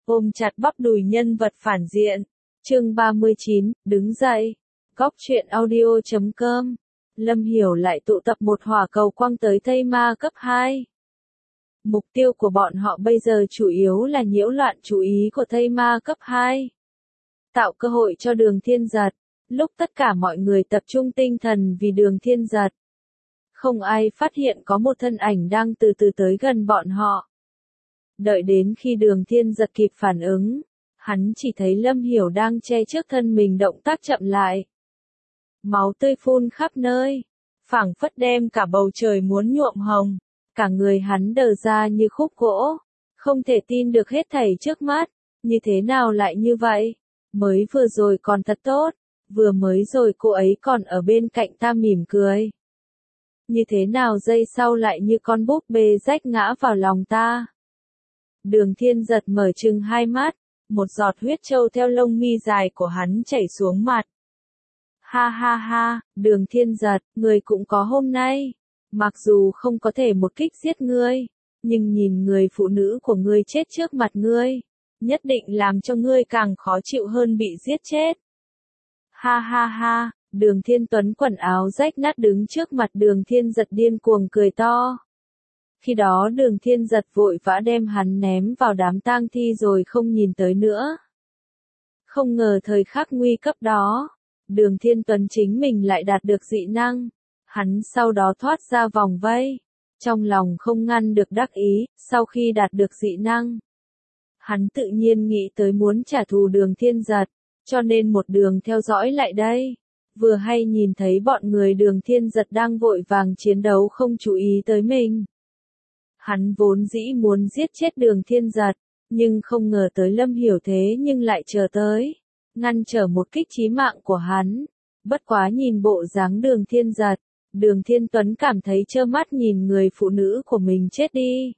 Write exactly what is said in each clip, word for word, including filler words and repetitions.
ôm chặt bắp đùi nhân vật phản diện. Chương ba mươi chín, đứng dậy. Góc truyện audio chấm com. Lâm Hiểu lại tụ tập một hỏa cầu quang tới Thây Ma cấp hai. Mục tiêu của bọn họ bây giờ chủ yếu là nhiễu loạn chú ý của Thây Ma cấp hai. Tạo cơ hội cho Đường Thiên Giật. Lúc tất cả mọi người tập trung tinh thần vì Đường Thiên Giật, không ai phát hiện có một thân ảnh đang từ từ tới gần bọn họ. Đợi đến khi Đường Thiên Giật kịp phản ứng, hắn chỉ thấy Lâm Hiểu đang che trước thân mình, động tác chậm lại. Máu tươi phun khắp nơi, phảng phất đem cả bầu trời muốn nhuộm hồng, cả người hắn đờ ra như khúc gỗ, không thể tin được hết thảy trước mắt, như thế nào lại như vậy? Mới vừa rồi còn thật tốt, vừa mới rồi cô ấy còn ở bên cạnh ta mỉm cười. Như thế nào giây sau lại như con búp bê rách ngã vào lòng ta? Đường Thiên Giật mở trừng hai mắt, một giọt huyết trâu theo lông mi dài của hắn chảy xuống mặt. Ha ha ha, Đường Thiên Giật, người cũng có hôm nay. Mặc dù không có thể một kích giết ngươi, nhưng nhìn người phụ nữ của ngươi chết trước mặt ngươi, nhất định làm cho ngươi càng khó chịu hơn bị giết chết. Ha ha ha, Đường Thiên Tuấn quần áo rách nát đứng trước mặt Đường Thiên Giật điên cuồng cười to. Khi đó Đường Thiên Giật vội vã đem hắn ném vào đám tang thi rồi không nhìn tới nữa. Không ngờ thời khắc nguy cấp đó, Đường Thiên Tuấn chính mình lại đạt được dị năng. Hắn sau đó thoát ra vòng vây, trong lòng không ngăn được đắc ý, sau khi đạt được dị năng. Hắn tự nhiên nghĩ tới muốn trả thù Đường Thiên Giật, cho nên một đường theo dõi lại đây. Vừa hay nhìn thấy bọn người Đường Thiên Giật đang vội vàng chiến đấu không chú ý tới mình. Hắn vốn dĩ muốn giết chết Đường Thiên Giật, nhưng không ngờ tới Lâm Hiểu thế nhưng lại chờ tới, ngăn trở một kích chí mạng của hắn. Bất quá nhìn bộ dáng Đường Thiên Giật, Đường Thiên Tuấn cảm thấy trơ mắt nhìn người phụ nữ của mình chết đi.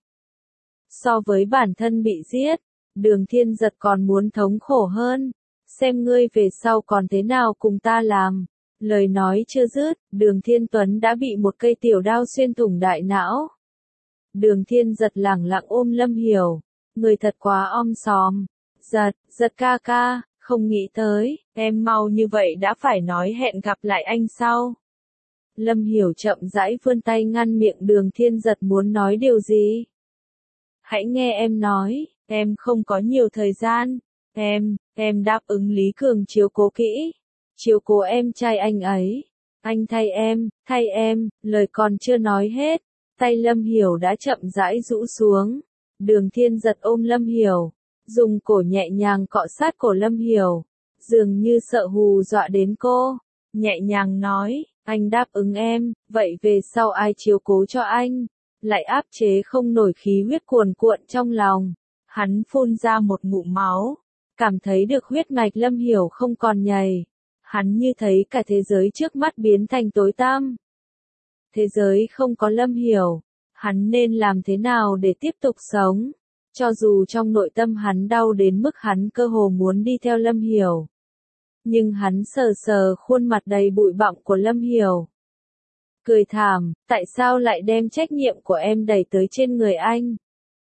So với bản thân bị giết, Đường Thiên Giật còn muốn thống khổ hơn. Xem ngươi về sau còn thế nào cùng ta làm. Lời nói chưa dứt, Đường Thiên Tuấn đã bị một cây tiểu đao xuyên thủng đại não. Đường Thiên Giật lẳng lặng ôm Lâm Hiểu. Người thật quá om sòm. Giật, Giật ca ca, không nghĩ tới, em mau như vậy đã phải nói hẹn gặp lại anh sau. Lâm Hiểu chậm rãi vươn tay ngăn miệng Đường Thiên Giật muốn nói điều gì. Hãy nghe em nói, em không có nhiều thời gian. Em, em đáp ứng Lý Cường chiếu cố kỹ. Chiếu cố em trai anh ấy. Anh thay em, thay em, lời còn chưa nói hết. Tay Lâm Hiểu đã chậm rãi rũ xuống. Đường Thiên Giật ôm Lâm Hiểu, dùng cổ nhẹ nhàng cọ sát cổ Lâm Hiểu, dường như sợ hù dọa đến cô. Nhẹ nhàng nói, anh đáp ứng em, vậy về sau ai chiếu cố cho anh? Lại áp chế không nổi khí huyết cuồn cuộn trong lòng. Hắn phun ra một ngụm máu. Cảm thấy được huyết mạch Lâm Hiểu không còn nhầy. Hắn như thấy cả thế giới trước mắt biến thành tối tăm. Thế giới không có Lâm Hiểu, hắn nên làm thế nào để tiếp tục sống? Cho dù trong nội tâm hắn đau đến mức hắn cơ hồ muốn đi theo Lâm Hiểu. Nhưng hắn sờ sờ khuôn mặt đầy bụi bặm của Lâm Hiểu. Cười thảm, tại sao lại đem trách nhiệm của em đẩy tới trên người anh?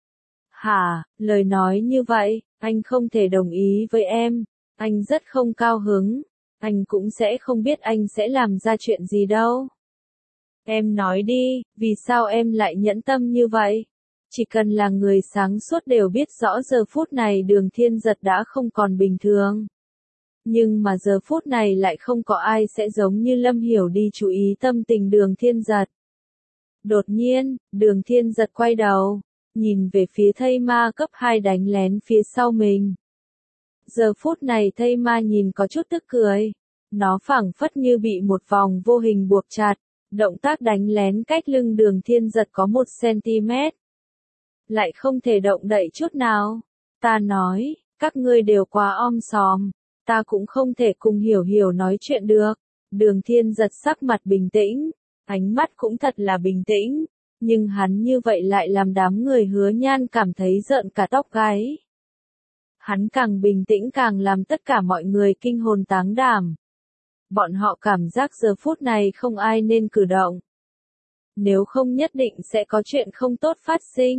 Hả, lời nói như vậy, anh không thể đồng ý với em. Anh rất không cao hứng. Anh cũng sẽ không biết anh sẽ làm ra chuyện gì đâu. Em nói đi, vì sao em lại nhẫn tâm như vậy? Chỉ cần là người sáng suốt đều biết rõ giờ phút này Đường Thiên Giật đã không còn bình thường. Nhưng mà giờ phút này lại không có ai sẽ giống như Lâm Hiểu đi chú ý tâm tình Đường Thiên Giật. Đột nhiên, Đường Thiên Giật quay đầu, nhìn về phía Thây Ma cấp hai đánh lén phía sau mình. Giờ phút này Thây Ma nhìn có chút tức cười. Nó phảng phất như bị một vòng vô hình buộc chặt. Động tác đánh lén cách lưng Đường Thiên Giật có một xăng-ti-mét. Lại không thể động đậy chút nào. Ta nói, các ngươi đều quá om sòm. Ta cũng không thể cùng Hiểu Hiểu nói chuyện được. Đường Thiên Giật sắc mặt bình tĩnh. Ánh mắt cũng thật là bình tĩnh. Nhưng hắn như vậy lại làm đám người Hứa Nhan cảm thấy rợn cả tóc gáy. Hắn càng bình tĩnh càng làm tất cả mọi người kinh hồn táng đảm. Bọn họ cảm giác giờ phút này không ai nên cử động. Nếu không nhất định sẽ có chuyện không tốt phát sinh.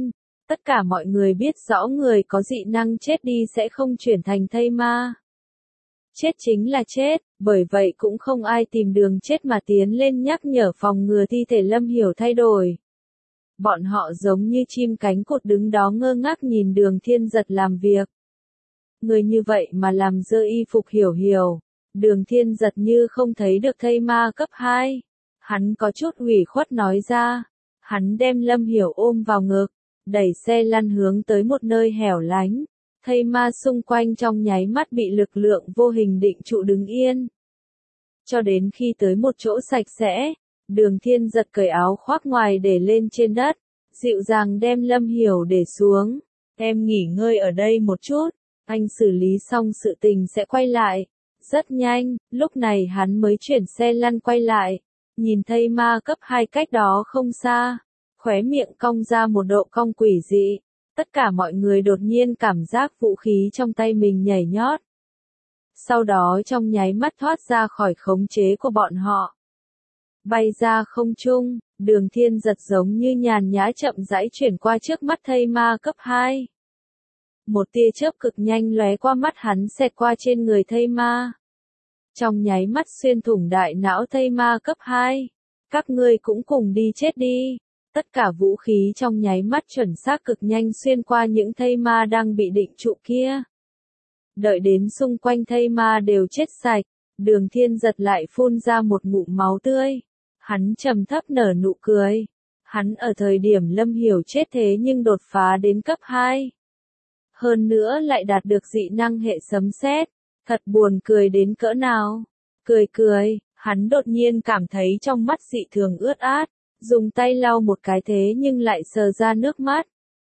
Tất cả mọi người biết rõ người có dị năng chết đi sẽ không chuyển thành thây ma. Chết chính là chết, bởi vậy cũng không ai tìm đường chết mà tiến lên nhắc nhở phòng ngừa thi thể Lâm Hiểu thay đổi. Bọn họ giống như chim cánh cụt đứng đó ngơ ngác nhìn Đường Thiên Giật làm việc. Người như vậy mà làm dơ y phục Hiểu Hiểu. Đường Thiên Giật như không thấy được thây ma cấp hai. Hắn có chút ủy khuất nói ra. Hắn đem Lâm Hiểu ôm vào ngực, đẩy xe lăn hướng tới một nơi hẻo lánh. Thây ma xung quanh trong nháy mắt bị lực lượng vô hình định trụ đứng yên. Cho đến khi tới một chỗ sạch sẽ, Đường Thiên Giật cởi áo khoác ngoài để lên trên đất, dịu dàng đem Lâm Hiểu để xuống. Em nghỉ ngơi ở đây một chút, anh xử lý xong sự tình sẽ quay lại. Rất nhanh, lúc này hắn mới chuyển xe lăn quay lại, nhìn thây ma cấp hai cách đó không xa, khóe miệng cong ra một độ cong quỷ dị. Tất cả mọi người đột nhiên cảm giác vũ khí trong tay mình nhảy nhót. Sau đó trong nháy mắt thoát ra khỏi khống chế của bọn họ. Bay ra không trung, Đường Thiên Giật giống như nhàn nhã chậm rãi chuyển qua trước mắt thây ma cấp hai. Một tia chớp cực nhanh lóe qua mắt hắn xẹt qua trên người thây ma. Trong nháy mắt xuyên thủng đại não thây ma cấp hai. Các ngươi cũng cùng đi chết đi. Tất cả vũ khí trong nháy mắt chuẩn xác cực nhanh xuyên qua những thây ma đang bị định trụ kia. Đợi đến xung quanh thây ma đều chết sạch, Đường Thiên Giật lại phun ra một ngụm máu tươi. Hắn trầm thấp nở nụ cười. Hắn ở thời điểm Lâm Hiểu chết thế nhưng đột phá đến cấp hai. Hơn nữa lại đạt được dị năng hệ sấm sét. Thật buồn cười đến cỡ nào. Cười cười, hắn đột nhiên cảm thấy trong mắt dị thường ướt át. Dùng tay lau một cái thế nhưng lại sờ ra nước mắt.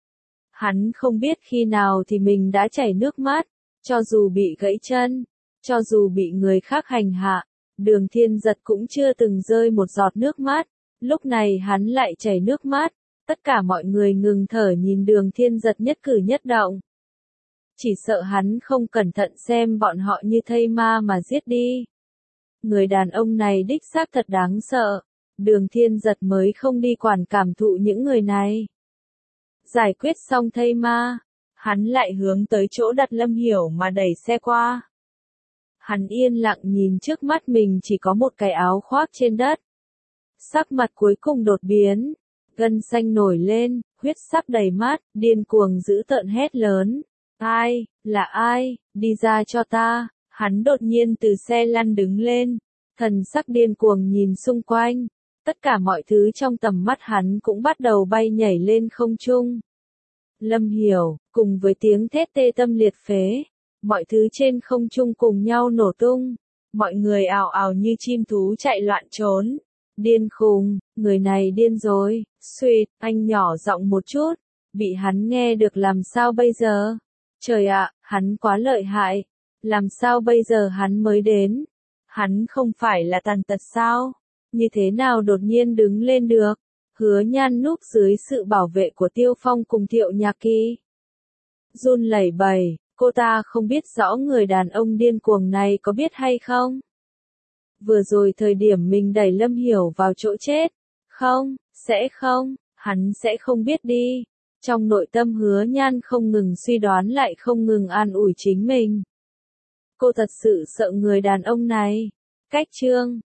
Hắn không biết khi nào thì mình đã chảy nước mắt, cho dù bị gãy chân, cho dù bị người khác hành hạ, Đường Thiên Giật cũng chưa từng rơi một giọt nước mắt. Lúc này hắn lại chảy nước mắt, tất cả mọi người ngừng thở nhìn Đường Thiên Giật nhất cử nhất động. Chỉ sợ hắn không cẩn thận xem bọn họ như thây ma mà giết đi. Người đàn ông này đích xác thật đáng sợ. Đường Thiên Giật mới không đi quản cảm thụ những người này. Giải quyết xong thây ma, hắn lại hướng tới chỗ đặt Lâm Hiểu mà đẩy xe qua. Hắn yên lặng nhìn trước mắt mình chỉ có một cái áo khoác trên đất. Sắc mặt cuối cùng đột biến, gân xanh nổi lên, huyết sắc đầy mắt, điên cuồng dữ tợn hét lớn. Ai, là ai, đi ra cho ta. Hắn đột nhiên từ xe lăn đứng lên, thần sắc điên cuồng nhìn xung quanh. Tất cả mọi thứ trong tầm mắt hắn cũng bắt đầu bay nhảy lên không trung. Lâm Hiểu, cùng với tiếng thét tê tâm liệt phế, mọi thứ trên không trung cùng nhau nổ tung. Mọi người ào ào như chim thú chạy loạn trốn. Điên khùng, người này điên rồi. Suýt, anh nhỏ giọng một chút, bị hắn nghe được làm sao bây giờ? Trời ạ, hắn quá lợi hại. Làm sao bây giờ hắn mới đến? Hắn không phải là tàn tật sao? Như thế nào đột nhiên đứng lên được? Hứa Nhan núp dưới sự bảo vệ của Tiêu Phong cùng Thiệu Nhạc Kỳ. Run lẩy bẩy, cô ta không biết rõ người đàn ông điên cuồng này có biết hay không? Vừa rồi thời điểm mình đẩy Lâm Hiểu vào chỗ chết. Không, sẽ không, hắn sẽ không biết đi. Trong nội tâm Hứa Nhan không ngừng suy đoán lại không ngừng an ủi chính mình. Cô thật sự sợ người đàn ông này. Cách chương